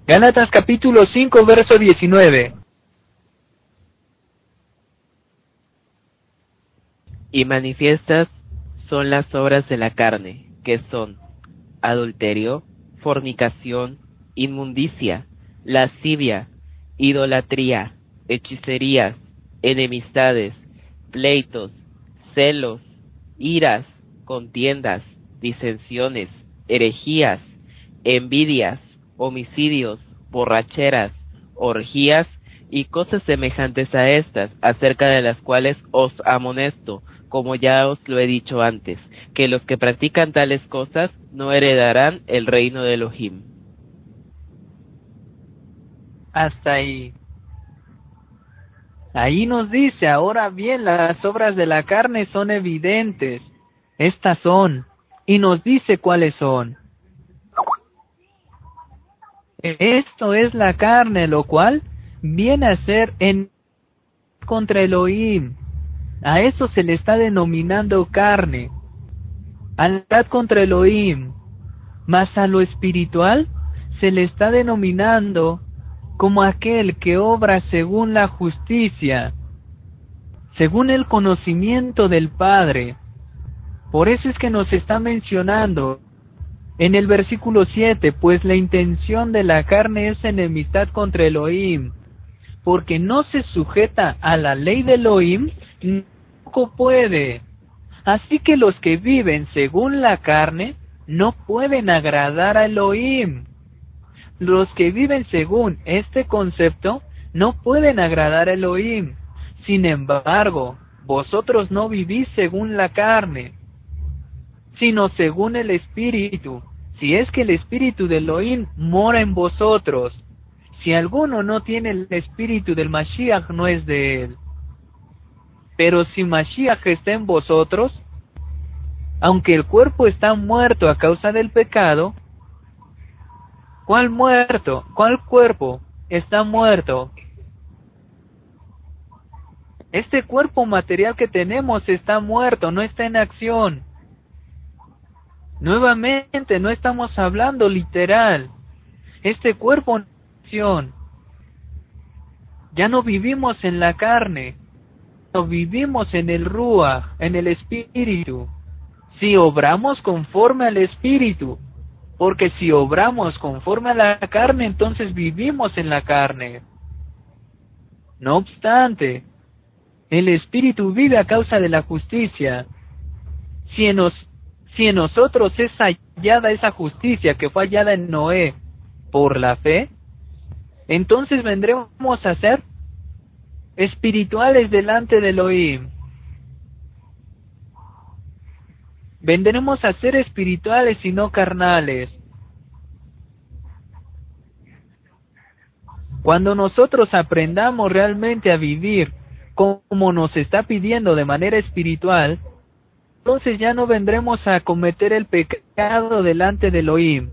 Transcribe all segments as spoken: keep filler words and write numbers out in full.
Gálatas capítulo cinco, verso diecinueve. Y manifiestas son las obras de la carne, que son adulterio, fornicación, inmundicia, lascivia, idolatría, hechicerías, enemistades, pleitos, celos, iras, contiendas, disensiones, herejías, envidias, homicidios, borracheras, orgías y cosas semejantes a estas, acerca de las cuales os amonesto, como ya os lo he dicho antes, que los que practican tales cosas no heredarán el reino de Elohim. Hasta ahí. Ahí nos dice, ahora bien, las obras de la carne son evidentes. Estas son, y nos dice cuáles son. Esto es la carne, lo cual viene a ser en contra Elohim. A eso se le está denominando carne. Maldad contra Elohim. Mas a lo espiritual se le está denominando como aquel que obra según la justicia, según el conocimiento del Padre. Por eso es que nos está mencionando en el versículo siete, pues la intención de la carne es enemistad contra Elohim, porque no se sujeta a la ley de Elohim, no puede. Así que los que viven según la carne no pueden agradar a Elohim. Los que viven según este concepto no pueden agradar a Elohim. Sin embargo, vosotros no vivís según la carne, sino según el Espíritu, si es que el Espíritu de Elohim mora en vosotros. Si alguno no tiene el Espíritu del Mashiach, no es de él. Pero si Mashiach está en vosotros, aunque el cuerpo está muerto a causa del pecado, ¿cuál muerto? ¿Cuál cuerpo está muerto? Este cuerpo material que tenemos está muerto, no está en acción. Nuevamente, no estamos hablando literal. Este cuerpo en acción. Ya no vivimos en la carne, no vivimos en el Ruach, en el Espíritu. Si obramos conforme al Espíritu, porque si obramos conforme a la carne, entonces vivimos en la carne. No obstante, el Espíritu vive a causa de la justicia. Si en, nos, si en nosotros es hallada esa justicia que fue hallada en Noé por la fe, entonces vendremos a ser espirituales delante de Elohim. Vendremos a ser espirituales y no carnales. Cuando nosotros aprendamos realmente a vivir como nos está pidiendo de manera espiritual, entonces ya no vendremos a cometer el pecado delante de Elohim.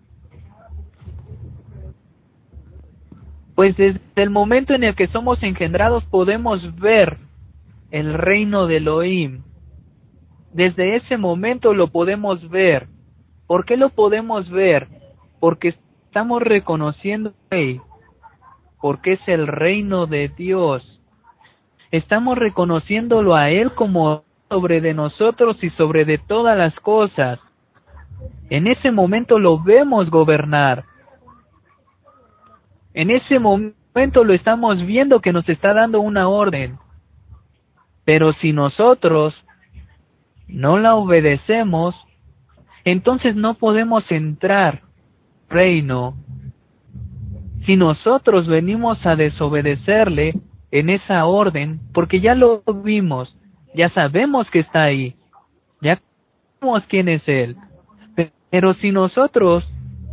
Pues desde el momento en el que somos engendrados podemos ver el reino de Elohim. Desde ese momento lo podemos ver. ¿Por qué lo podemos ver? Porque estamos reconociendo al Rey, porque es el reino de Dios. Estamos reconociéndolo a Él como sobre de nosotros y sobre de todas las cosas. En ese momento lo vemos gobernar. En ese momento lo estamos viendo que nos está dando una orden. Pero si nosotros no la obedecemos, entonces no podemos entrar al reino. Si nosotros venimos a desobedecerle en esa orden, porque ya lo vimos, ya sabemos que está ahí, ya sabemos quién es Él, pero si nosotros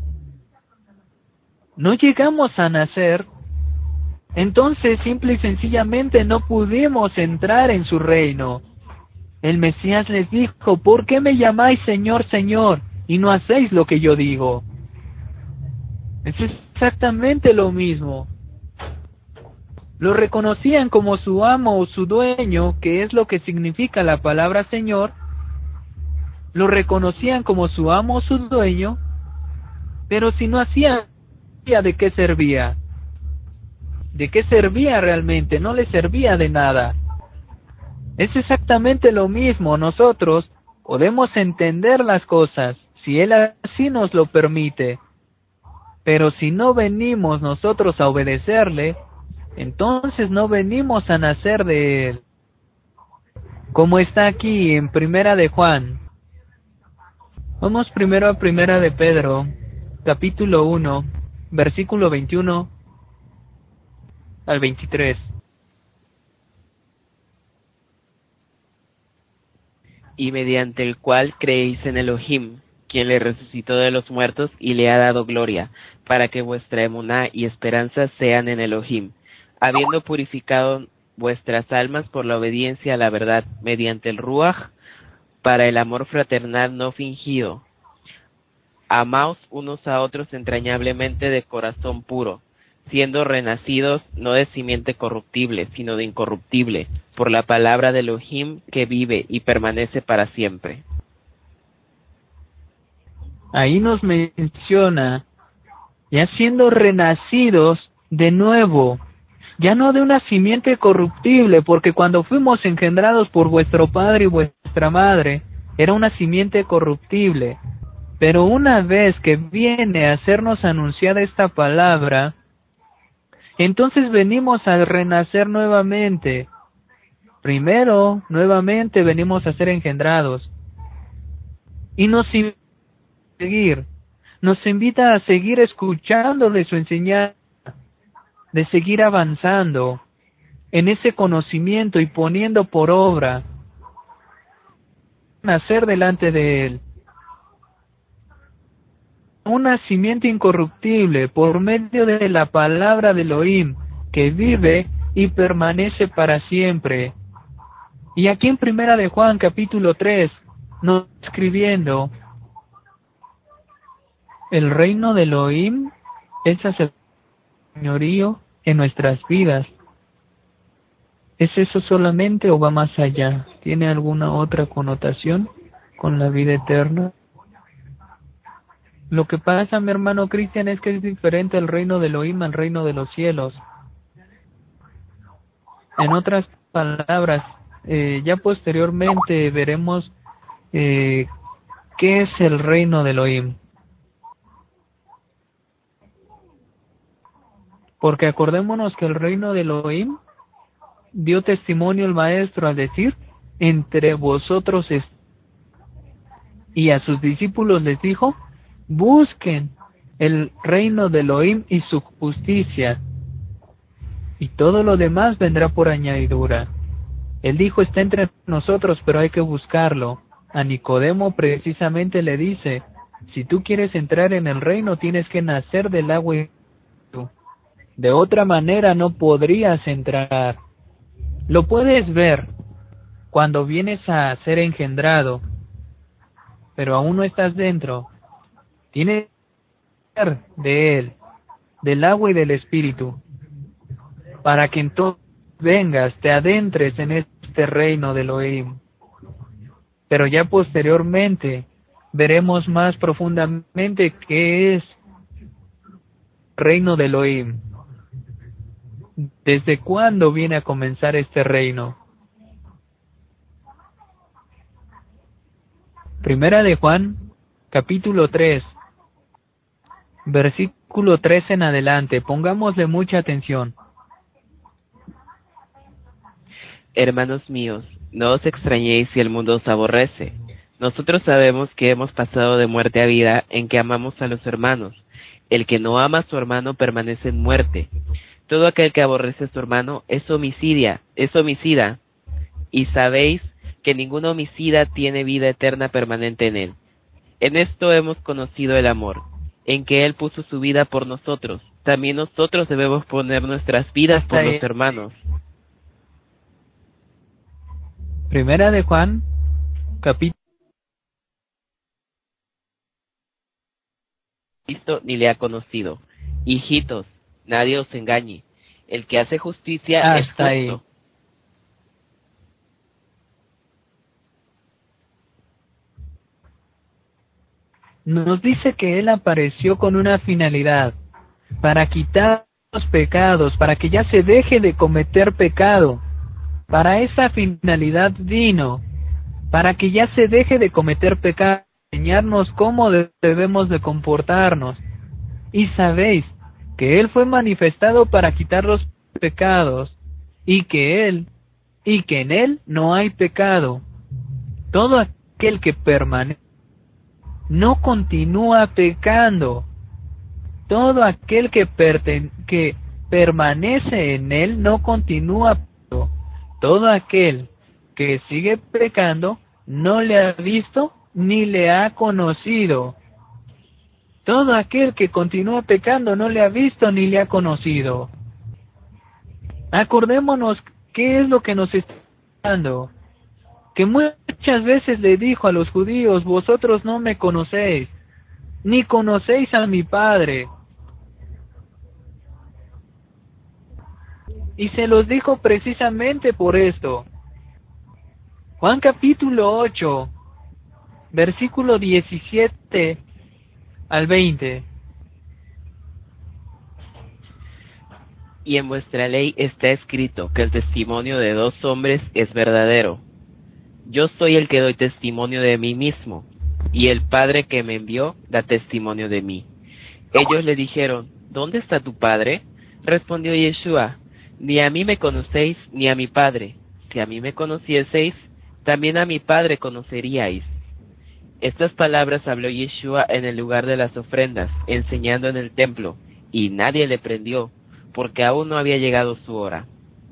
no llegamos a nacer, entonces simple y sencillamente no pudimos entrar en su reino. El Mesías les dijo, ¿por qué me llamáis Señor, Señor, y no hacéis lo que yo digo? Es exactamente lo mismo. Lo reconocían como su amo o su dueño, que es lo que significa la palabra Señor. Lo reconocían como su amo o su dueño, pero si no hacían ¿de qué servía? ¿De qué servía realmente? No le servía de nada. Es exactamente lo mismo. Nosotros podemos entender las cosas si Él así nos lo permite. Pero si no venimos nosotros a obedecerle, entonces no venimos a nacer de Él. Como está aquí en Primera de Juan. Vamos primero a Primera de Pedro, capítulo uno, versículo veintiuno al veintitrés. Y mediante el cual creéis en Elohim, quien le resucitó de los muertos y le ha dado gloria, para que vuestra emuná y esperanza sean en Elohim, habiendo purificado vuestras almas por la obediencia a la verdad, mediante el Ruach, para el amor fraternal no fingido. Amaos unos a otros entrañablemente de corazón puro, siendo renacidos no de simiente corruptible, sino de incorruptible, por la palabra de Elohim que vive y permanece para siempre. Ahí nos menciona, ya siendo renacidos de nuevo, ya no de una simiente corruptible, porque cuando fuimos engendrados por vuestro padre y vuestra madre, era una simiente corruptible. Pero una vez que viene a hacernos anunciada esta palabra, entonces venimos a renacer nuevamente. Primero, nuevamente venimos a ser engendrados. Y nos invita a seguir, nos invita a seguir escuchando de su enseñanza, de seguir avanzando en ese conocimiento y poniendo por obra, nacer delante de Él. Una simiente incorruptible por medio de la palabra de Elohim, que vive y permanece para siempre. Y aquí en Primera de Juan, capítulo tres, nos está escribiendo, el reino de Elohim es hacer señorío en nuestras vidas. ¿Es eso solamente o va más allá? ¿Tiene alguna otra connotación con la vida eterna? Lo que pasa, mi hermano Cristian, es que es diferente el reino de Elohim al reino de los cielos. En otras palabras, eh, ya posteriormente veremos eh, qué es el reino de Elohim. Porque acordémonos que el reino de Elohim dio testimonio el maestro al decir, entre vosotros es... y a sus discípulos les dijo, busquen el reino de Elohim y su justicia, y todo lo demás vendrá por añadidura. Él dijo, está entre nosotros, pero hay que buscarlo. A Nicodemo precisamente le dice, si tú quieres entrar en el reino, tienes que nacer del agua y de otra manera no podrías entrar. Lo puedes ver cuando vienes a ser engendrado, pero aún no estás dentro. Tienes que ser de Él, del agua y del Espíritu, para que entonces vengas, te adentres en este reino de Elohim. Pero ya posteriormente veremos más profundamente qué es el reino de Elohim. ¿Desde cuándo viene a comenzar este reino? Primera de Juan, capítulo tres, versículo tres en adelante. Pongámosle mucha atención. Hermanos míos, no os extrañéis si el mundo os aborrece. Nosotros sabemos que hemos pasado de muerte a vida en que amamos a los hermanos. El que no ama a su hermano permanece en muerte. Todo aquel que aborrece a su hermano es homicidia, es homicida. Y sabéis que ningún homicida tiene vida eterna permanente en él. En esto hemos conocido el amor, en que Él puso su vida por nosotros. También nosotros debemos poner nuestras vidas por los hermanos. Primera de Juan, capítulo. Cristo ni le ha conocido. Hijitos, nadie os engañe. El que hace justicia es Hasta ahí. justo. Nos dice que Él apareció con una finalidad, para quitar los pecados, para que ya se deje de cometer pecado. Para esa finalidad vino, para que ya se deje de cometer pecado, enseñarnos cómo debemos de comportarnos. Y sabéis que Él fue manifestado para quitar los pecados, y que Él, y que en Él no hay pecado. Todo aquel que permanece no continúa pecando. Todo aquel que, perten que permanece en Él no continúa pecando. Todo aquel que sigue pecando no le ha visto ni le ha conocido. Todo aquel que continúa pecando no le ha visto ni le ha conocido. Acordémonos qué es lo que nos está dando. Que muchas veces le dijo a los judíos: vosotros no me conocéis, ni conocéis a mi Padre. Y se los dijo precisamente por esto. Juan capítulo ocho, versículo diecisiete al veinte. Y en vuestra ley está escrito que el testimonio de dos hombres es verdadero. Yo soy el que doy testimonio de mí mismo, y el Padre que me envió da testimonio de mí. Ellos le dijeron: ¿dónde está tu Padre? Respondió Yeshua: ni a mí me conocéis, ni a mi Padre. Si a mí me conocieseis, también a mi Padre conoceríais. Estas palabras habló Yeshua en el lugar de las ofrendas, enseñando en el templo, y nadie le prendió, porque aún no había llegado su hora.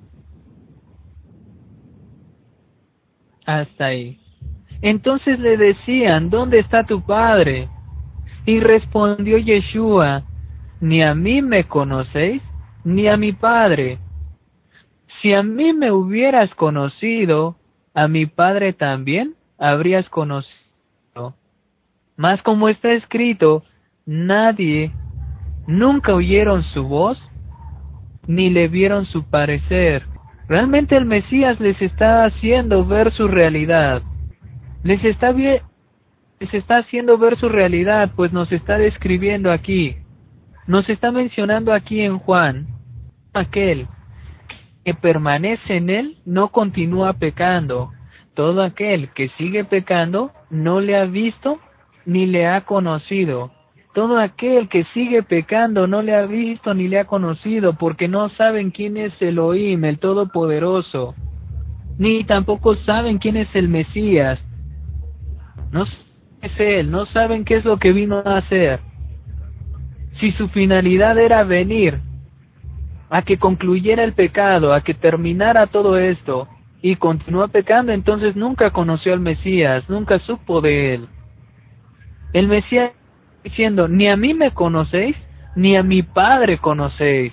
Hasta ahí. Entonces le decían: ¿dónde está tu Padre? Y respondió Yeshua: ni a mí me conocéis, ni a mi Padre. Si a mí me hubieras conocido, a mi Padre también habrías conocido. Mas como está escrito, nadie, nunca oyeron su voz, ni le vieron su parecer. Realmente el Mesías les está haciendo ver su realidad. Les está, bien, les está haciendo ver su realidad, pues nos está describiendo aquí. Nos está mencionando aquí en Juan: aquel que permanece en Él no continúa pecando. Todo aquel que sigue pecando no le ha visto ni le ha conocido. Todo aquel que sigue pecando no le ha visto ni le ha conocido, porque no saben quién es Elohim, el Todopoderoso, ni tampoco saben quién es el Mesías. No es Él, no saben qué es lo que vino a hacer. Si su finalidad era venir a que concluyera el pecado, a que terminara todo esto, y continúa pecando, entonces nunca conoció al Mesías, nunca supo de Él. El Mesías diciendo: ni a mí me conocéis, ni a mi Padre conocéis.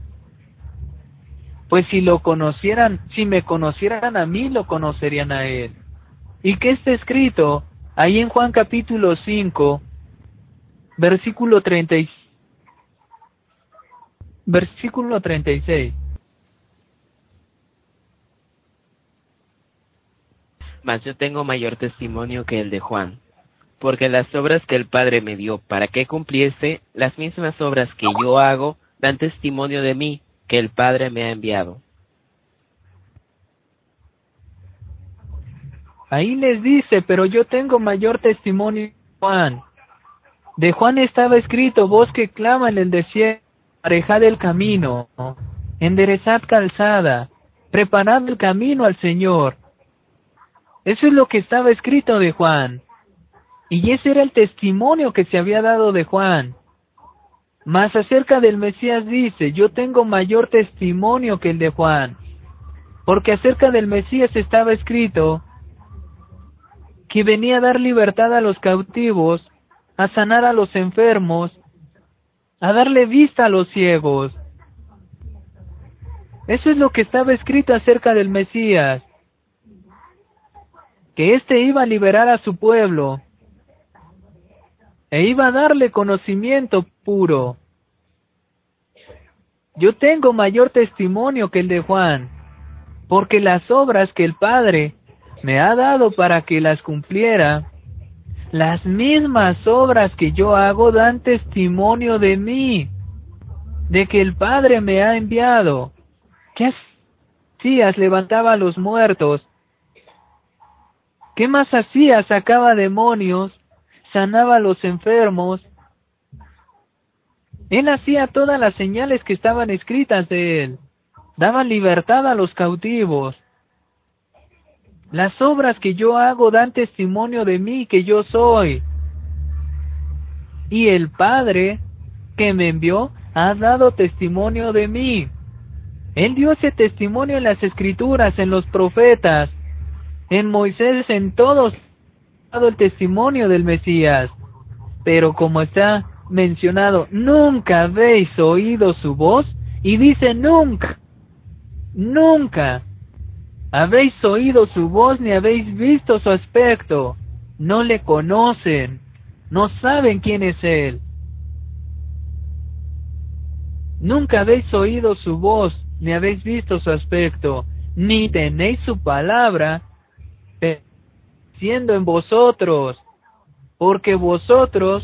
Pues si lo conocieran, si me conocieran a mí, lo conocerían a Él. ¿Y qué está escrito? Ahí en Juan capítulo cinco, versículo treinta y versículo treinta y seis. Mas yo tengo mayor testimonio que el de Juan, porque las obras que el Padre me dio para que cumpliese, las mismas obras que yo hago, dan testimonio de mí, que el Padre me ha enviado. Ahí les dice: pero yo tengo mayor testimonio de Juan. De Juan estaba escrito: voz que clama en el desierto, aparejad el camino, enderezad calzada, preparad el camino al Señor. Eso es lo que estaba escrito de Juan. Y ese era el testimonio que se había dado de Juan. Mas acerca del Mesías dice: yo tengo mayor testimonio que el de Juan. Porque acerca del Mesías estaba escrito que venía a dar libertad a los cautivos, a sanar a los enfermos, a darle vista a los ciegos. Eso es lo que estaba escrito acerca del Mesías. Que éste iba a liberar a su pueblo, e iba a darle conocimiento puro. Yo tengo mayor testimonio que el de Juan, porque las obras que el Padre me ha dado para que las cumpliera, las mismas obras que yo hago dan testimonio de mí. de que el Padre me ha enviado. ¿Qué hacías? Levantaba a los muertos. ¿Qué más hacía? Sacaba demonios, sanaba a los enfermos. Él hacía todas las señales que estaban escritas de él. Daba libertad a los cautivos. Las obras que yo hago dan testimonio de mí, que yo soy. Y el Padre que me envió ha dado testimonio de mí. Él dio ese testimonio en las Escrituras, en los profetas, en Moisés, en todos, ha dado el testimonio del Mesías. Pero como está mencionado, nunca habéis oído su voz, y dice nunca, nunca habéis oído su voz ni habéis visto su aspecto. No le conocen, no saben quién es Él. Nunca habéis oído su voz ni habéis visto su aspecto, ni tenéis su palabra siendo en vosotros, porque vosotros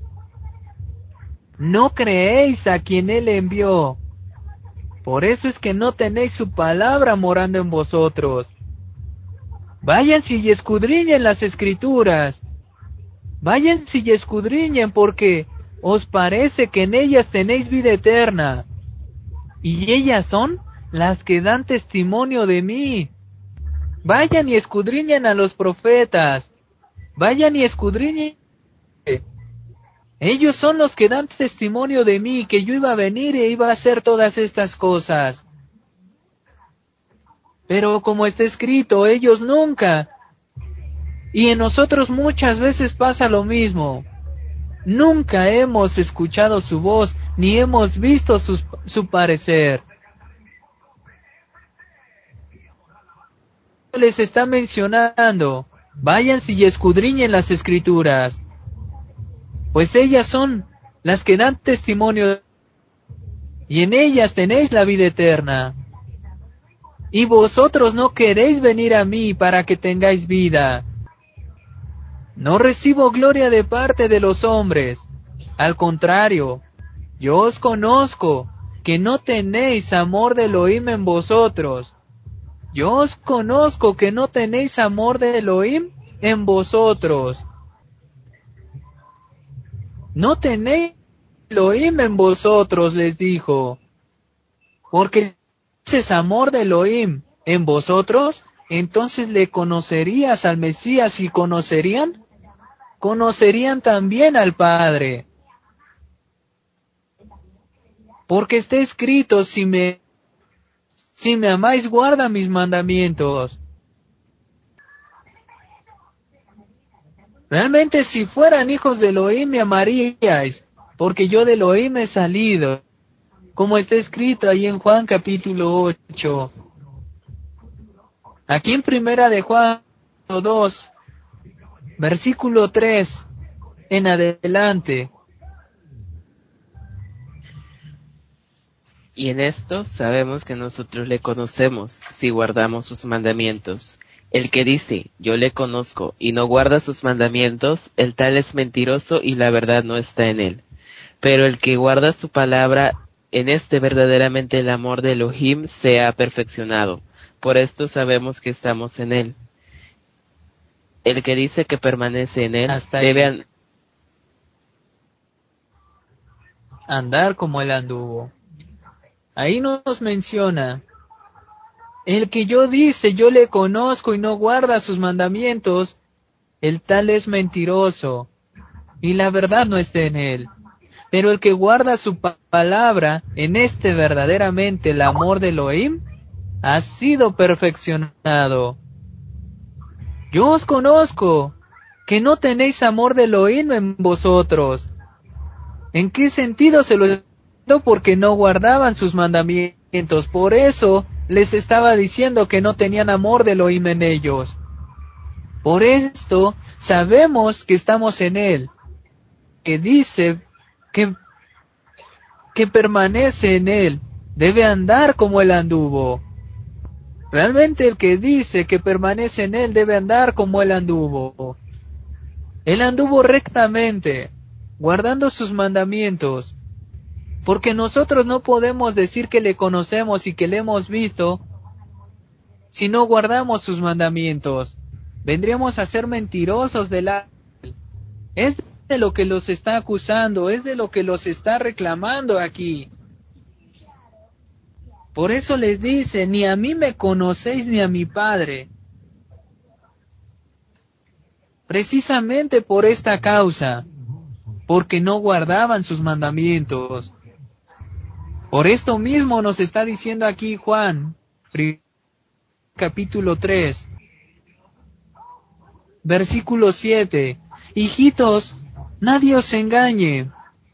no creéis a quien Él envió. Por eso es que no tenéis su palabra morando en vosotros. Váyanse y escudriñen las Escrituras. Váyanse y escudriñen, porque os parece que en ellas tenéis vida eterna. Y ellas son las que dan testimonio de mí. Vayan y escudriñen a los profetas. Vayan y escudriñen. Ellos son los que dan testimonio de mí, que yo iba a venir e iba a hacer todas estas cosas. Pero como está escrito, ellos nunca. Y en nosotros muchas veces pasa lo mismo. Nunca hemos escuchado su voz, ni hemos visto sus, su parecer. Les está mencionando, váyanse y escudriñen las Escrituras, pues ellas son las que dan testimonio, y en ellas tenéis la vida eterna. Y vosotros no queréis venir a mí para que tengáis vida. No recibo gloria de parte de los hombres. Al contrario, yo os conozco, que no tenéis amor de Elohim en vosotros. Yo os conozco que no tenéis amor de Elohim en vosotros. No tenéis Elohim en vosotros, les dijo. Porque si es amor de Elohim en vosotros, entonces le conocerías al Mesías, y conocerían, conocerían también al Padre. Porque está escrito, si me, si me amáis, guarda mis mandamientos. Realmente, si fueran hijos de Elohim, me amaríais, porque yo de Elohim he salido, como está escrito ahí en Juan capítulo ocho. Aquí en primera de Juan dos, versículo tres, en adelante. Y en esto sabemos que nosotros le conocemos, si guardamos sus mandamientos. El que dice, yo le conozco, y no guarda sus mandamientos, el tal es mentiroso, y la verdad no está en él. Pero el que guarda su palabra, en este verdaderamente el amor de Elohim se ha perfeccionado. Por esto sabemos que estamos en él. El que dice que permanece en él, Hasta debe an- andar como él anduvo. Ahí nos menciona, el que yo dice, yo le conozco y no guarda sus mandamientos, el tal es mentiroso, y la verdad no está en él. Pero el que guarda su pa- palabra, en este verdaderamente el amor de Elohim, ha sido perfeccionado. Yo os conozco, que no tenéis amor de Elohim en vosotros. ¿En qué sentido se lo digo? Porque no guardaban sus mandamientos. Por eso les estaba diciendo que no tenían amor de Elohim en ellos. Por esto sabemos que estamos en él, que dice que, que permanece en él, debe andar como él anduvo. Realmente el que dice que permanece en él debe andar como él anduvo. Él anduvo rectamente, guardando sus mandamientos. Porque nosotros no podemos decir que le conocemos y que le hemos visto si no guardamos sus mandamientos. Vendríamos a ser mentirosos delante de él. Es de lo que los está acusando, es de lo que los está reclamando aquí. Por eso les dice, ni a mí me conocéis ni a mi Padre. Precisamente por esta causa, porque no guardaban sus mandamientos. Por esto mismo nos está diciendo aquí Juan, capítulo tres, versículo siete. Hijitos, nadie os engañe.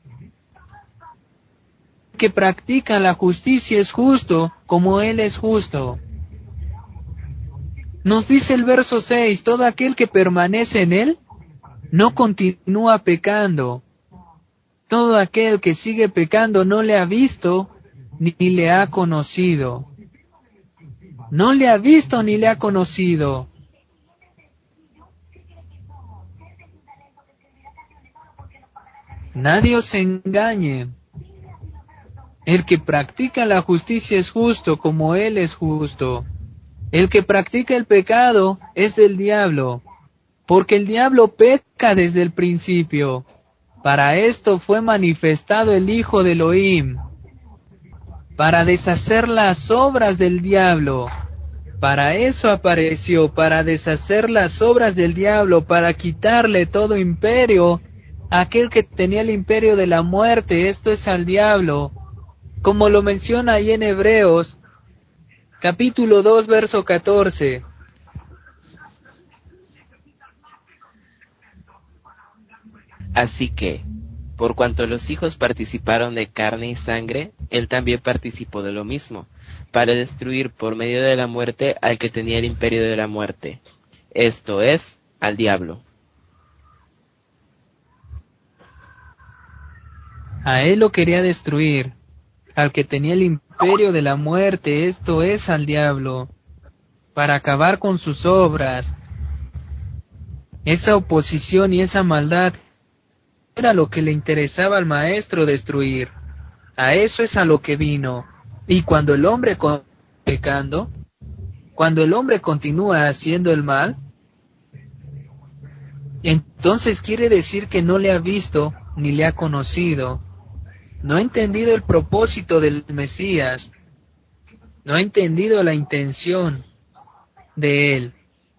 Que practica la justicia es justo, como Él es justo. Nos dice el verso seis, todo aquel que permanece en Él, no continúa pecando. Todo aquel que sigue pecando no le ha visto, ni le ha conocido. No le ha visto ni le ha conocido. Nadie os engañe. El que practica la justicia es justo, como Él es justo. El que practica el pecado es del diablo, porque el diablo peca desde el principio. Para esto fue manifestado el Hijo de Elohim, para deshacer las obras del diablo. Para eso apareció, para deshacer las obras del diablo, para quitarle todo imperio a aquel que tenía el imperio de la muerte, esto es al diablo. Como lo menciona ahí en Hebreos, capítulo dos, verso catorce. Así que, por cuanto los hijos participaron de carne y sangre, él también participó de lo mismo, para destruir por medio de la muerte al que tenía el imperio de la muerte, esto es, al diablo. A él lo quería destruir, al que tenía el imperio de la muerte, esto es al diablo, para acabar con sus obras. Esa oposición y esa maldad era lo que le interesaba al maestro destruir. A eso es a lo que vino. Y cuando el hombre continúa pecando, cuando el hombre continúa haciendo el mal, entonces quiere decir que no le ha visto ni le ha conocido. No ha entendido el propósito del Mesías. No ha entendido la intención de él.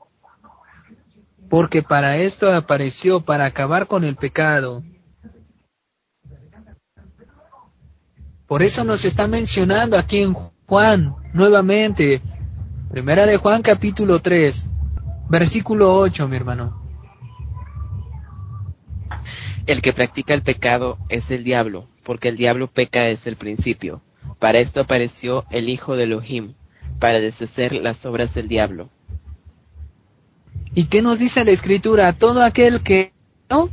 Porque para esto apareció, para acabar con el pecado. Por eso nos está mencionando aquí en Juan, nuevamente, Primera de Juan capítulo tres, versículo ocho, mi hermano. El que practica el pecado es el diablo, porque el diablo peca desde el principio. Para esto apareció el Hijo de Elohim, para deshacer las obras del diablo. ¿Y qué nos dice la Escritura? Todo aquel que, ¿no?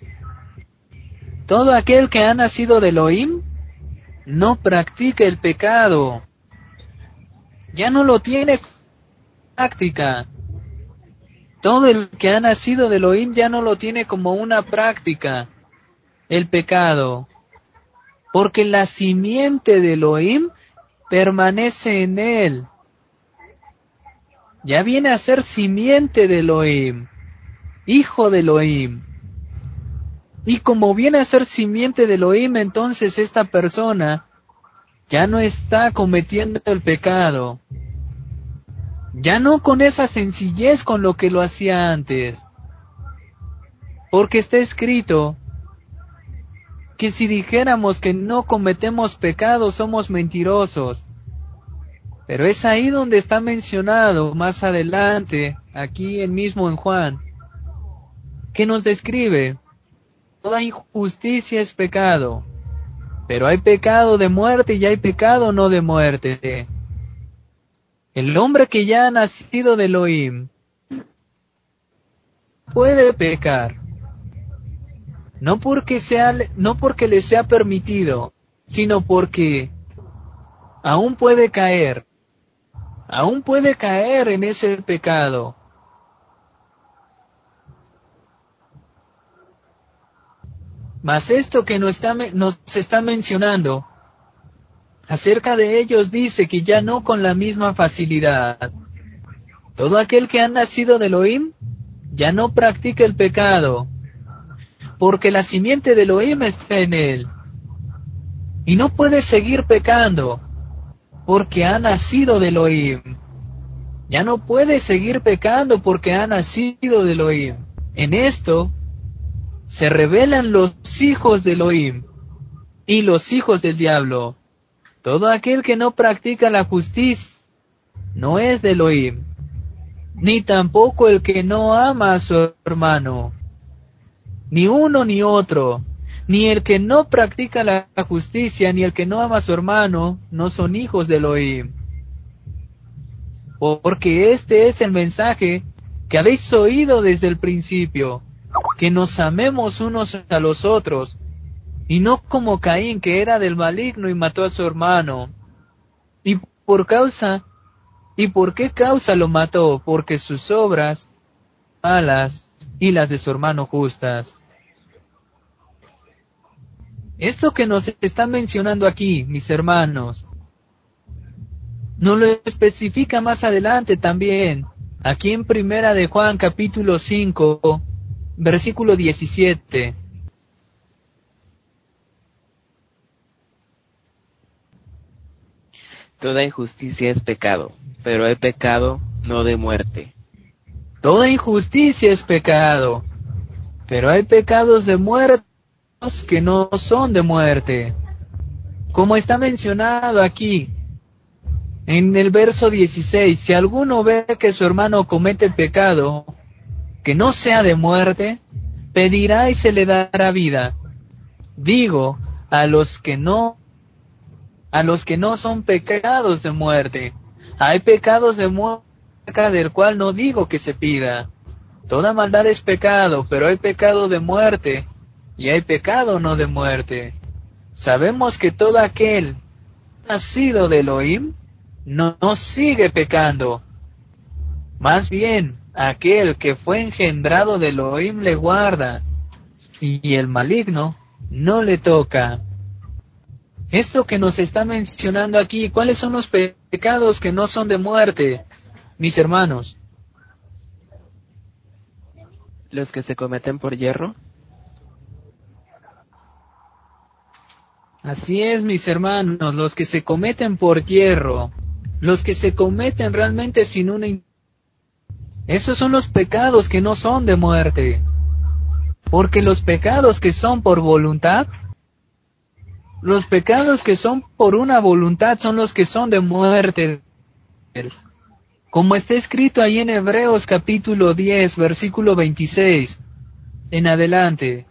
Todo aquel que ha nacido de Elohim, no practica el pecado. Ya no lo tiene práctica. Todo el que ha nacido de Elohim ya no lo tiene como una práctica, el pecado. Porque la simiente de Elohim permanece en él. Ya viene a ser simiente de Elohim, hijo de Elohim. Y como viene a ser simiente de Elohim, entonces esta persona ya no está cometiendo el pecado. Ya no con esa sencillez con lo que lo hacía antes. Porque está escrito que si dijéramos que no cometemos pecado, somos mentirosos. Pero es ahí donde está mencionado más adelante, aquí en mismo en Juan, que nos describe: toda injusticia es pecado, pero hay pecado de muerte y hay pecado no de muerte. El hombre que ya ha nacido de Elohim puede pecar, no porque sea, no porque le sea permitido, sino porque aún puede caer, aún puede caer en ese pecado. Mas esto que nos está, nos está mencionando acerca de ellos dice que ya no con la misma facilidad. Todo aquel que ha nacido de Elohim ya no practica el pecado, porque la simiente de Elohim está en él. Y no puede seguir pecando, porque ha nacido de Elohim. Ya no puede seguir pecando porque ha nacido de Elohim. En esto se revelan los hijos de Elohim y los hijos del diablo. Todo aquel que no practica la justicia no es de Elohim, ni tampoco el que no ama a su hermano. Ni uno ni otro, ni el que no practica la justicia, ni el que no ama a su hermano, no son hijos de Elohim. Porque este es el mensaje que habéis oído desde el principio, que nos amemos unos a los otros, y no como Caín, que era del maligno y mató a su hermano. ¿Y por causa? ¿Y por qué causa lo mató? Porque sus obras malas y las de su hermano justas. Esto que nos está mencionando aquí, mis hermanos, nos lo especifica más adelante también, aquí en Primera de Juan capítulo cinco, versículo diecisiete. Toda injusticia es pecado, pero hay pecado no de muerte. Toda injusticia es pecado, pero hay pecados de muerte que no son de muerte. Como está mencionado aquí, en el verso dieciséis, si alguno ve que su hermano comete pecado, que no sea de muerte, pedirá y se le dará vida. Digo, a los que no, a los que no son pecados de muerte. Hay pecados de muerte del cual no digo que se pida. Toda maldad es pecado, pero hay pecado de muerte, y hay pecado no de muerte. Sabemos que todo aquel nacido de Elohim no, no sigue pecando. Más bien, aquel que fue engendrado de Elohim le guarda, y el maligno no le toca. Esto que nos está mencionando aquí, ¿cuáles son los pecados que no son de muerte, mis hermanos? ¿Los que se cometen por hierro? Así es, mis hermanos, los que se cometen por hierro, los que se cometen realmente sin una... Esos son los pecados que no son de muerte. Porque los pecados que son por voluntad, los pecados que son por una voluntad son los que son de muerte. Como está escrito ahí en Hebreos capítulo diez, versículo veintiséis, en adelante.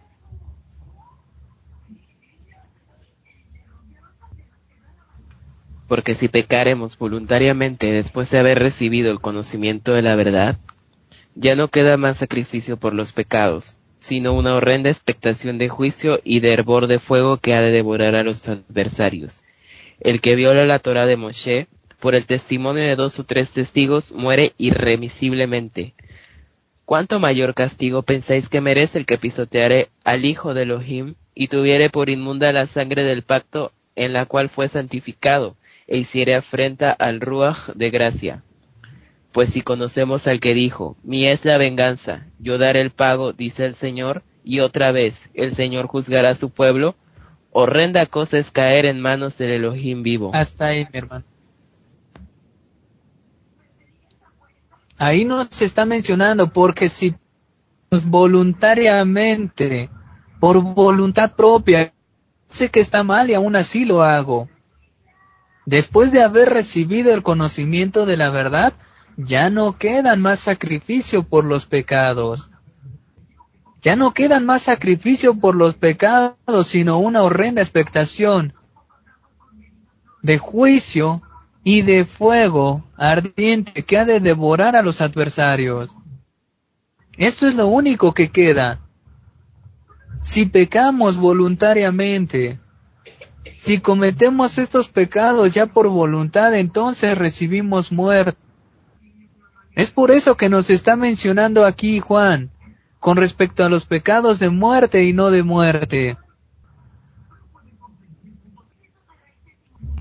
Porque si pecaremos voluntariamente después de haber recibido el conocimiento de la verdad, ya no queda más sacrificio por los pecados, sino una horrenda expectación de juicio y de hervor de fuego que ha de devorar a los adversarios. El que viola la Torá de Moshe, por el testimonio de dos o tres testigos, muere irremisiblemente. ¿Cuánto mayor castigo pensáis que merece el que pisoteare al Hijo de Elohim y tuviere por inmunda la sangre del pacto en la cual fue santificado, e hiciere afrenta al Ruach de gracia? Pues si conocemos al que dijo, mía es la venganza, yo daré el pago, dice el Señor, y otra vez, el Señor juzgará a su pueblo, horrenda cosa es caer en manos del Elohim vivo. Hasta ahí, mi hermano. Ahí nos está mencionando, porque si voluntariamente, por voluntad propia, sé que está mal y aún así lo hago. Después de haber recibido el conocimiento de la verdad, ya no quedan más sacrificio por los pecados. Ya no quedan más sacrificio por los pecados, sino una horrenda expectación de juicio y de fuego ardiente que ha de devorar a los adversarios. Esto es lo único que queda. Si pecamos voluntariamente, si cometemos estos pecados ya por voluntad, entonces recibimos muerte. Es por eso que nos está mencionando aquí Juan, con respecto a los pecados de muerte y no de muerte.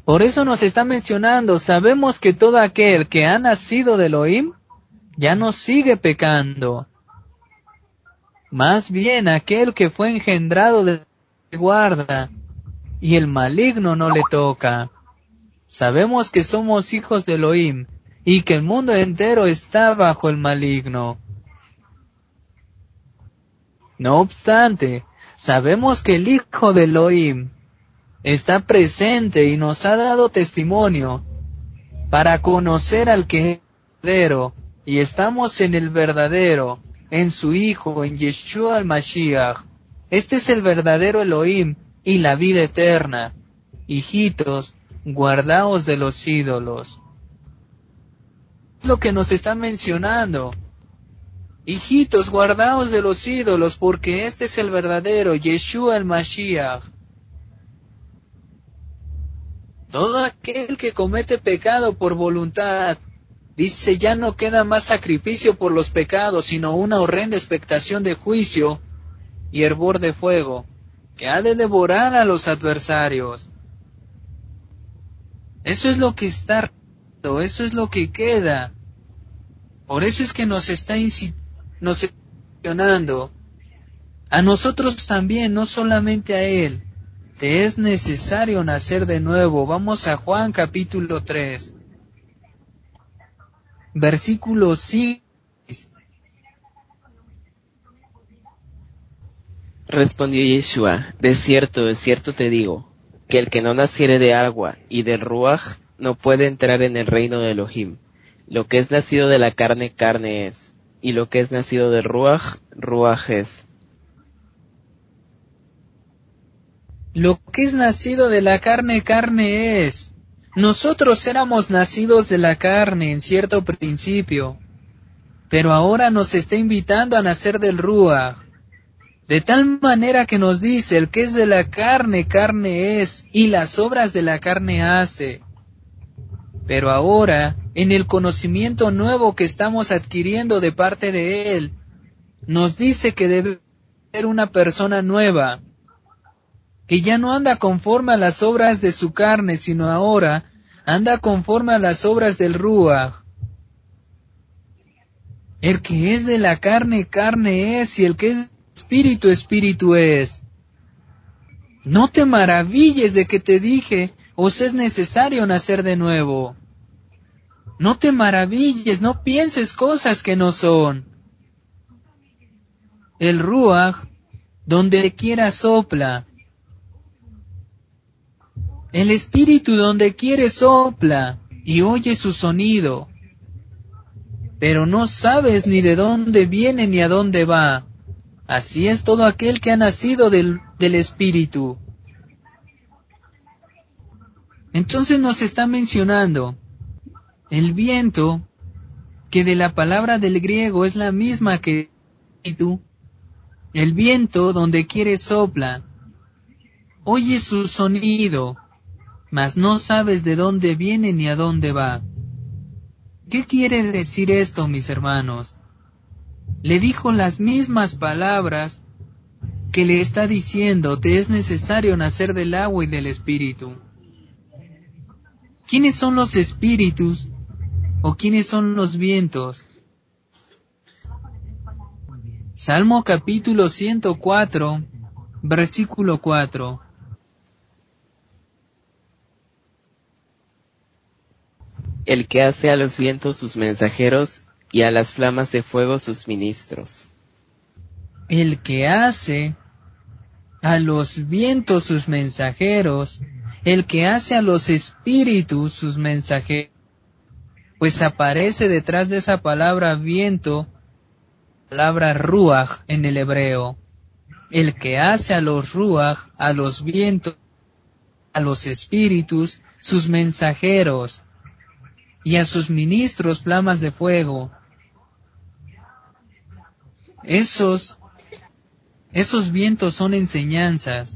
Por eso nos está mencionando, sabemos que todo aquel que ha nacido de Elohim ya no sigue pecando. Más bien aquel que fue engendrado de guarda, y el maligno no le toca. Sabemos que somos hijos de Elohim, y que el mundo entero está bajo el maligno. No obstante, sabemos que el Hijo de Elohim está presente y nos ha dado testimonio para conocer al que es verdadero, y estamos en el verdadero, en su Hijo, en Yeshua el Mashiach. Este es el verdadero Elohim y la vida eterna. Hijitos, guardaos de los ídolos. Es lo que nos está mencionando. Hijitos, guardaos de los ídolos, porque este es el verdadero, Yeshua el Mashiach. Todo aquel que comete pecado por voluntad, dice, ya no queda más sacrificio por los pecados, sino una horrenda expectación de juicio y hervor de fuego, que ha de devorar a los adversarios. Eso es lo que está, eso es lo que queda. Por eso es que nos está nos está mencionando a nosotros también, no solamente a él. Te es necesario nacer de nuevo. Vamos a Juan capítulo tres, versículo cinco. Respondió Yeshua, de cierto, de cierto te digo, que el que no naciere de agua y del Ruach no puede entrar en el reino de Elohim. Lo que es nacido de la carne, carne es, y lo que es nacido del Ruach, Ruach es. Lo que es nacido de la carne, carne es. Nosotros éramos nacidos de la carne en cierto principio, pero ahora nos está invitando a nacer del Ruach. De tal manera que nos dice, el que es de la carne, carne es, y las obras de la carne hace. Pero ahora, en el conocimiento nuevo que estamos adquiriendo de parte de Él, nos dice que debe ser una persona nueva, que ya no anda conforme a las obras de su carne, sino ahora anda conforme a las obras del Ruach. El que es de la carne, carne es, y el que es espíritu, espíritu es. No te maravilles de que te dije, os es necesario nacer de nuevo. No te maravilles, no pienses cosas que no son. El Ruach, donde quiera sopla. El espíritu donde quiere sopla, y oye su sonido. Pero no sabes ni de dónde viene ni a dónde va. Así es todo aquel que ha nacido del, del espíritu. Entonces nos está mencionando el viento, que de la palabra del griego es la misma que espíritu. El viento donde quiere sopla. Oye su sonido, mas no sabes de dónde viene ni a dónde va. ¿Qué quiere decir esto, mis hermanos? Le dijo las mismas palabras que le está diciendo, te es necesario nacer del agua y del espíritu. ¿Quiénes son los espíritus o quiénes son los vientos? Salmo capítulo ciento cuatro, versículo cuatro. El que hace a los vientos sus mensajeros y a las flamas de fuego sus ministros. El que hace a los vientos sus mensajeros, el que hace a los espíritus sus mensajeros, pues aparece detrás de esa palabra viento, palabra ruach en el hebreo. El que hace a los ruach, a los vientos, a los espíritus, sus mensajeros, y a sus ministros flamas de fuego. Esos, esos vientos son enseñanzas.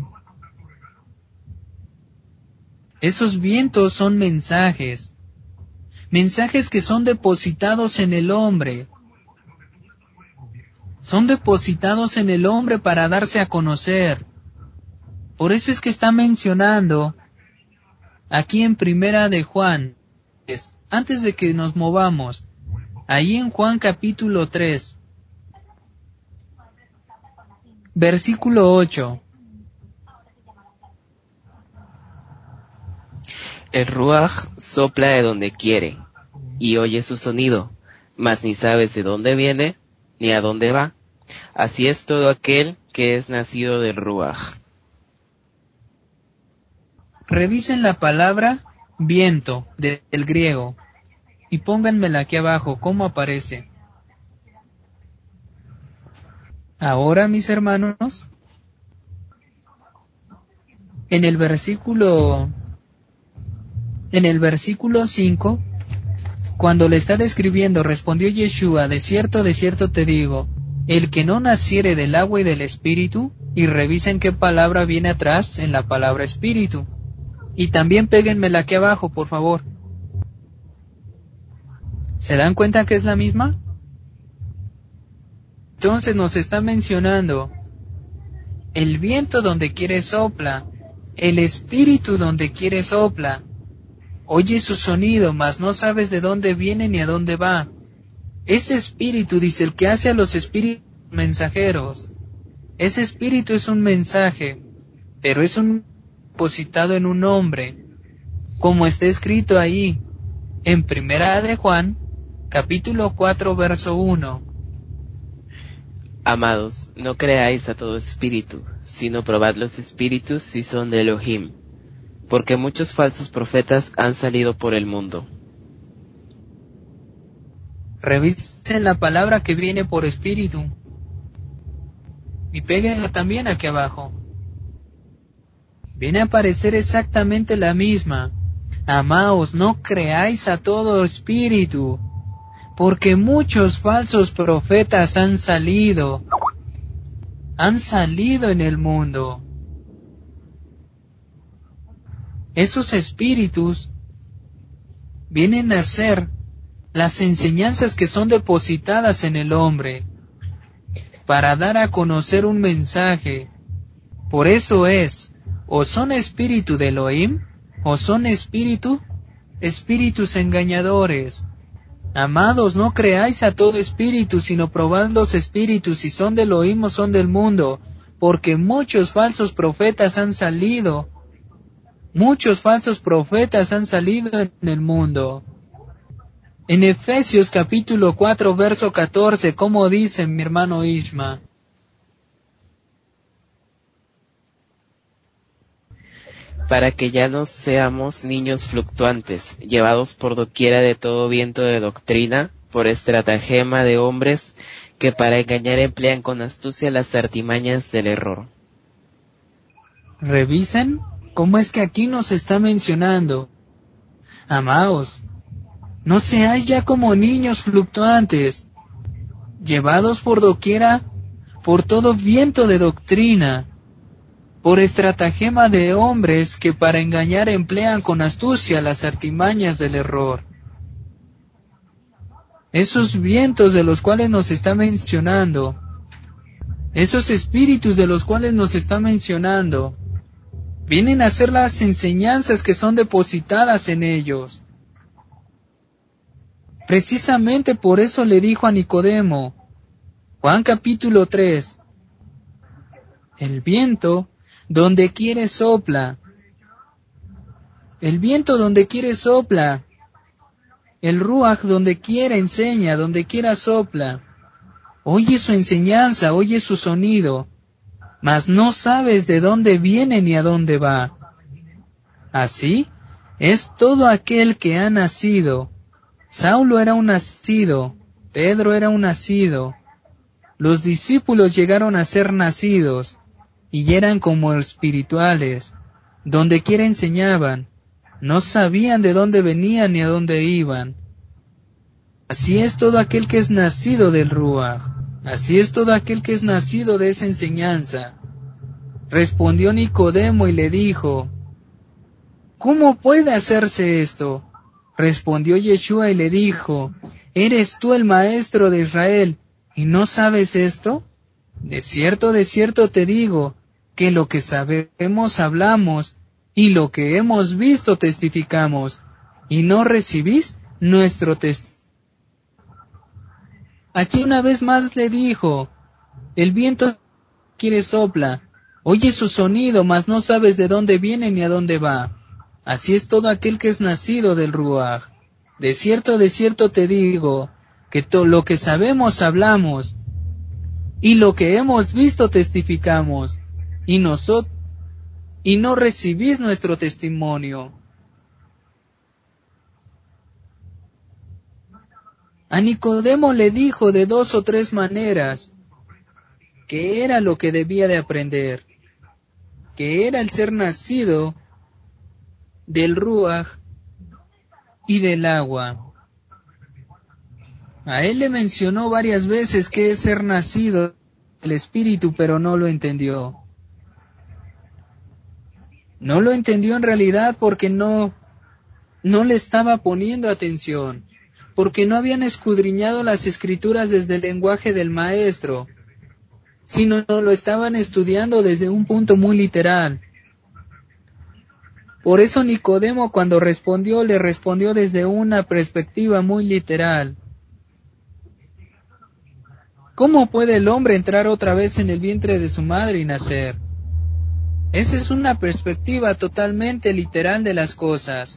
Esos vientos son mensajes. Mensajes que son depositados en el hombre. Son depositados en el hombre para darse a conocer. Por eso es que está mencionando aquí en Primera de Juan, antes de que nos movamos, ahí en Juan capítulo tres, versículo ocho. El Ruaj sopla de donde quiere, y oye su sonido, mas ni sabes de dónde viene, ni a dónde va. Así es todo aquel que es nacido del Ruaj. Revisen la palabra viento del griego y pónganmela aquí abajo, ¿cómo aparece? Ahora, mis hermanos, en el versículo en el versículo cinco, cuando le está describiendo, respondió Yeshua, de cierto, de cierto te digo, el que no naciere del agua y del espíritu, y revisen qué palabra viene atrás en la palabra espíritu. Y también péguenmela aquí abajo, por favor. ¿Se dan cuenta que es la misma? Entonces nos está mencionando el viento donde quiere sopla, el espíritu donde quiere sopla. Oye su sonido, mas no sabes de dónde viene ni a dónde va. Ese espíritu, dice, el que hace a los espíritus mensajeros. Ese espíritu es un mensaje, pero es un depositado en un hombre, como está escrito ahí, en Primera de Juan, capítulo cuatro, verso uno. Amados, no creáis a todo espíritu, sino probad los espíritus si son de Elohim, porque muchos falsos profetas han salido por el mundo. Revisen la palabra que viene por espíritu, y péguenla también aquí abajo. Viene a aparecer exactamente la misma. Amaos, no creáis a todo espíritu, porque muchos falsos profetas han salido, han salido en el mundo. Esos espíritus vienen a ser las enseñanzas que son depositadas en el hombre, para dar a conocer un mensaje. Por eso es, o son espíritu de Elohim, o son espíritu, espíritus engañadores. Amados, no creáis a todo espíritu, sino probad los espíritus si son de Elohim o son del mundo, porque muchos falsos profetas han salido, muchos falsos profetas han salido en el mundo. En Efesios capítulo cuatro, verso catorce, ¿cómo dice mi hermano Ishma? Para que ya no seamos niños fluctuantes, llevados por doquiera de todo viento de doctrina, por estratagema de hombres que para engañar emplean con astucia las artimañas del error. Revisen cómo es que aquí nos está mencionando. Amaos, no seáis ya como niños fluctuantes, llevados por doquiera, por todo viento de doctrina, por estratagema de hombres que para engañar emplean con astucia las artimañas del error. Esos vientos de los cuales nos está mencionando, esos espíritus de los cuales nos está mencionando, vienen a ser las enseñanzas que son depositadas en ellos. Precisamente por eso le dijo a Nicodemo, Juan capítulo tres, el viento donde quiere sopla, el viento donde quiere sopla, el ruaj donde quiera enseña, donde quiera sopla. Oye su enseñanza, oye su sonido, mas no sabes de dónde viene ni a dónde va. Así es todo aquel que ha nacido. Saulo era un nacido, Pedro era un nacido. Los discípulos llegaron a ser nacidos, y eran como espirituales, donde quiera enseñaban, no sabían de dónde venían ni a dónde iban. Así es todo aquel que es nacido del Ruaj, así es todo aquel que es nacido de esa enseñanza. Respondió Nicodemo y le dijo, ¿cómo puede hacerse esto? Respondió Yeshua y le dijo, ¿eres tú el maestro de Israel y no sabes esto? De cierto, de cierto te digo, que lo que sabemos hablamos y lo que hemos visto testificamos, y no recibís nuestro testimonio. Aquí una vez más le dijo, el viento quiere sopla, oye su sonido, mas no sabes de dónde viene ni a dónde va. Así es todo aquel que es nacido del Ruaj. De cierto, de cierto te digo, que todo lo que sabemos hablamos, y lo que hemos visto testificamos, y nosotros, y no recibís nuestro testimonio. A Nicodemo le dijo de dos o tres maneras que era lo que debía de aprender, que era el ser nacido del Ruaj y del agua. A él le mencionó varias veces que es ser nacido del Espíritu, pero no lo entendió. No lo entendió en realidad porque no, no le estaba poniendo atención, porque no habían escudriñado las Escrituras desde el lenguaje del Maestro, sino lo estaban estudiando desde un punto muy literal. Por eso Nicodemo, cuando respondió, le respondió desde una perspectiva muy literal. ¿Cómo puede el hombre entrar otra vez en el vientre de su madre y nacer? Esa es una perspectiva totalmente literal de las cosas,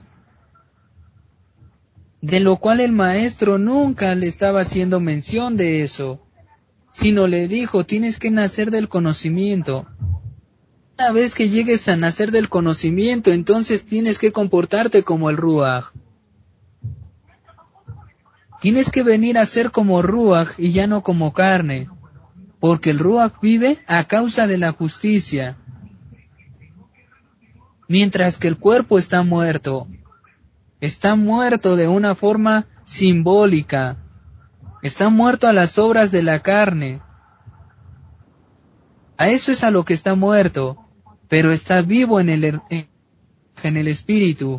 de lo cual el maestro nunca le estaba haciendo mención de eso, sino le dijo, tienes que nacer del conocimiento. Una vez que llegues a nacer del conocimiento, entonces tienes que comportarte como el Ruaj. Tienes que venir a ser como Ruaj y ya no como carne, porque el Ruaj vive a causa de la justicia, mientras que el cuerpo está muerto. Está muerto de una forma simbólica, está muerto a las obras de la carne. A eso es a lo que está muerto, pero está vivo en el, en el espíritu.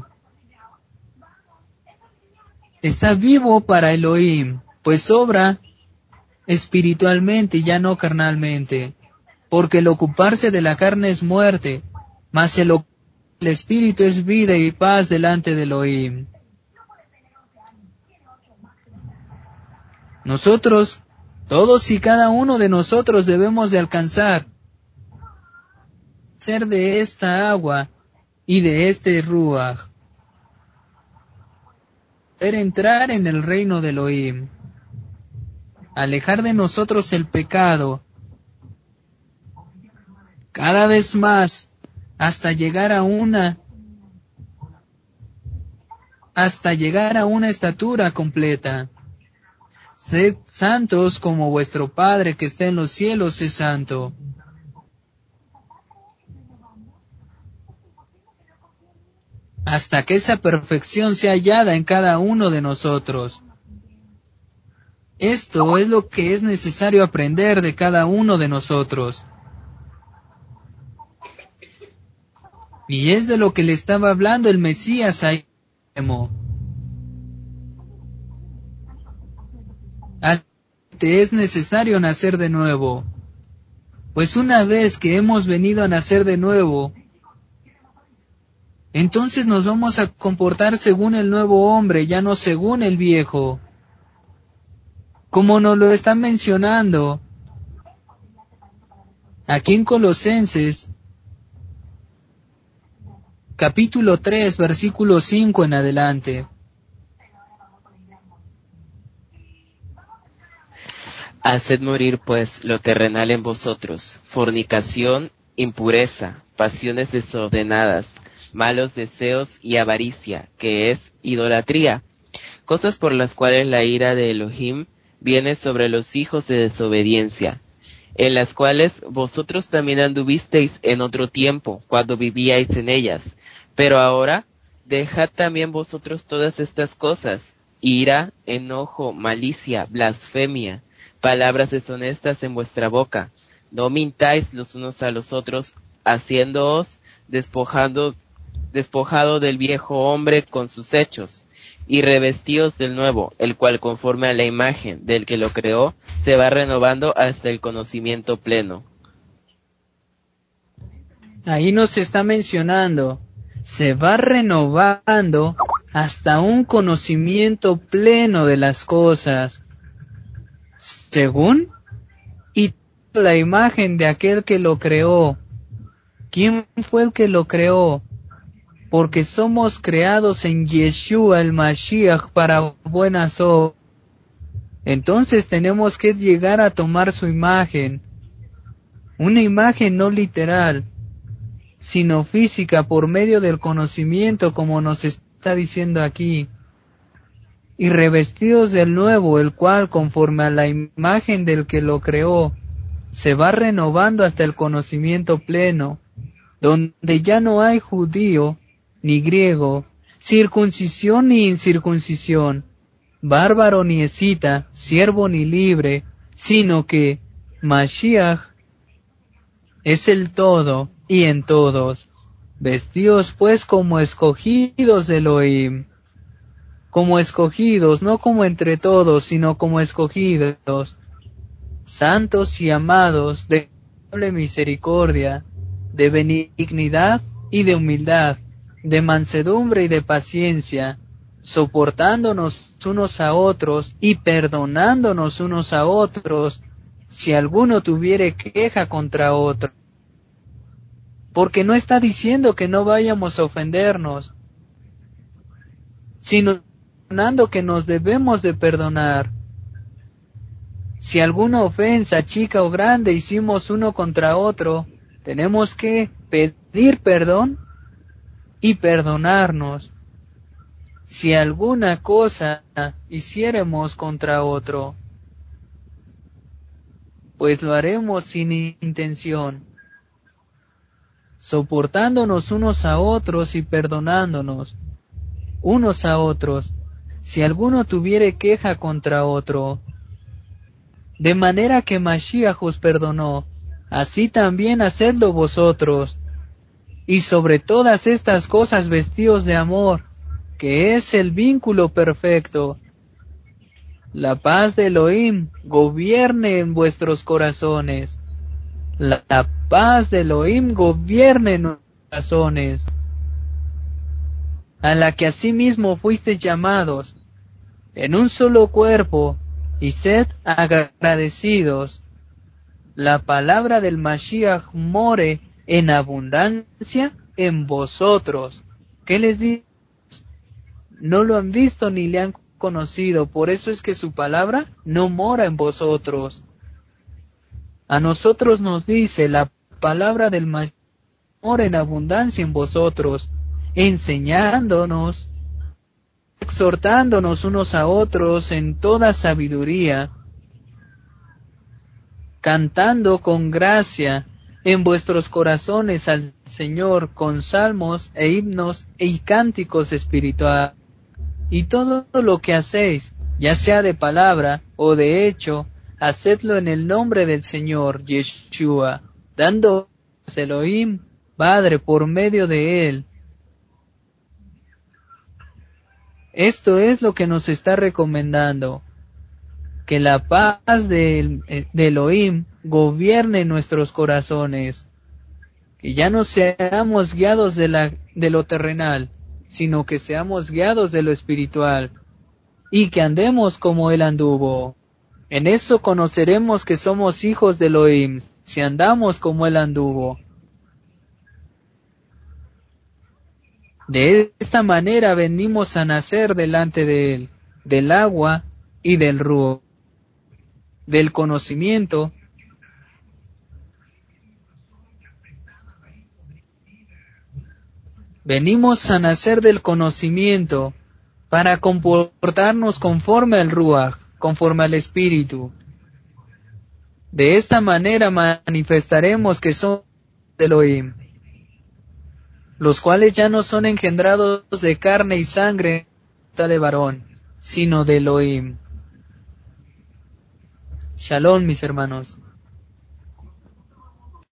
Está vivo para Elohim, pues obra espiritualmente y ya no carnalmente, porque el ocuparse de la carne es muerte, mas el, el espíritu es vida y paz delante de Elohim. Nosotros, todos y cada uno de nosotros debemos de alcanzar ser de esta agua y de este Ruaj, poder entrar en el reino de Elohim, alejar de nosotros el pecado, cada vez más, hasta llegar a una, hasta llegar a una estatura completa. Sed santos como vuestro Padre que está en los cielos es santo. Hasta que esa perfección sea hallada en cada uno de nosotros. Esto es lo que es necesario aprender de cada uno de nosotros. Y es de lo que le estaba hablando el Mesías a Nicodemo. Te es necesario nacer de nuevo, pues una vez que hemos venido a nacer de nuevo, entonces nos vamos a comportar según el nuevo hombre, ya no según el viejo. Como nos lo están mencionando aquí en Colosenses, capítulo tres, versículo cinco en adelante. Haced morir, pues, lo terrenal en vosotros, fornicación, impureza, pasiones desordenadas, malos deseos y avaricia, que es idolatría, cosas por las cuales la ira de Elohim viene sobre los hijos de desobediencia, en las cuales vosotros también anduvisteis en otro tiempo, cuando vivíais en ellas. Pero ahora, dejad también vosotros todas estas cosas, ira, enojo, malicia, blasfemia, palabras deshonestas en vuestra boca. No mintáis los unos a los otros, haciéndoos despojando, despojado del viejo hombre con sus hechos, y revestíos del nuevo, el cual conforme a la imagen del que lo creó, se va renovando hasta el conocimiento pleno. Ahí nos está mencionando se va renovando hasta un conocimiento pleno de las cosas, según y la imagen de aquel que lo creó. ¿Quién fue el que lo creó? Porque somos creados en Yeshua el Mashiach para buenas obras. Entonces tenemos que llegar a tomar su imagen, una imagen no literal, sino física por medio del conocimiento, como nos está diciendo aquí, y revestidos del nuevo, el cual conforme a la imagen del que lo creó, se va renovando hasta el conocimiento pleno, donde ya no hay judío ni griego, circuncisión ni incircuncisión, bárbaro ni escita, siervo ni libre, sino que Mashiach es el todo y en todos. Vestidos pues como escogidos de Elohim, como escogidos, no como entre todos, sino como escogidos, santos y amados, de misericordia, de benignidad y de humildad, de mansedumbre y de paciencia, soportándonos unos a otros y perdonándonos unos a otros, si alguno tuviere queja contra otro. Porque no está diciendo que no vayamos a ofendernos, sino que nos debemos de perdonar. Si alguna ofensa, chica o grande, hicimos uno contra otro, tenemos que pedir perdón y perdonarnos. Si alguna cosa hiciéramos contra otro, pues lo haremos sin intención, soportándonos unos a otros y perdonándonos unos a otros, si alguno tuviere queja contra otro. De manera que Mashiach os perdonó, así también hacedlo vosotros. Y sobre todas estas cosas vestíos de amor, que es el vínculo perfecto. La paz de Elohim gobierne en vuestros corazones. La, la paz de Elohim gobierne en nuestros corazones, a la que asimismo fuisteis llamados, en un solo cuerpo, y sed agradecidos. La palabra del Mashiach more en abundancia en vosotros. ¿Qué les digo? No lo han visto ni le han conocido, por eso es que su palabra no mora en vosotros. A nosotros nos dice, la palabra del Mashiach mora en abundancia en vosotros, enseñándonos, exhortándonos unos a otros en toda sabiduría, cantando con gracia en vuestros corazones al Señor con salmos e himnos y cánticos espirituales. Y todo lo que hacéis, ya sea de palabra o de hecho, hacedlo en el nombre del Señor Yeshua, dando a Elohim Padre por medio de él. Esto es lo que nos está recomendando, que la paz de, de Elohim gobierne nuestros corazones, que ya no seamos guiados de, la, de lo terrenal, sino que seamos guiados de lo espiritual, y que andemos como él anduvo. En eso conoceremos que somos hijos de Elohim, si andamos como él anduvo. De esta manera venimos a nacer delante de él, del agua y del ruo, del conocimiento, venimos a nacer del conocimiento para comportarnos conforme al Ruach, conforme al Espíritu. De esta manera manifestaremos que somos de Elohim, los cuales ya no son engendrados de carne y sangre de varón, sino de Elohim. Shalom, mis hermanos.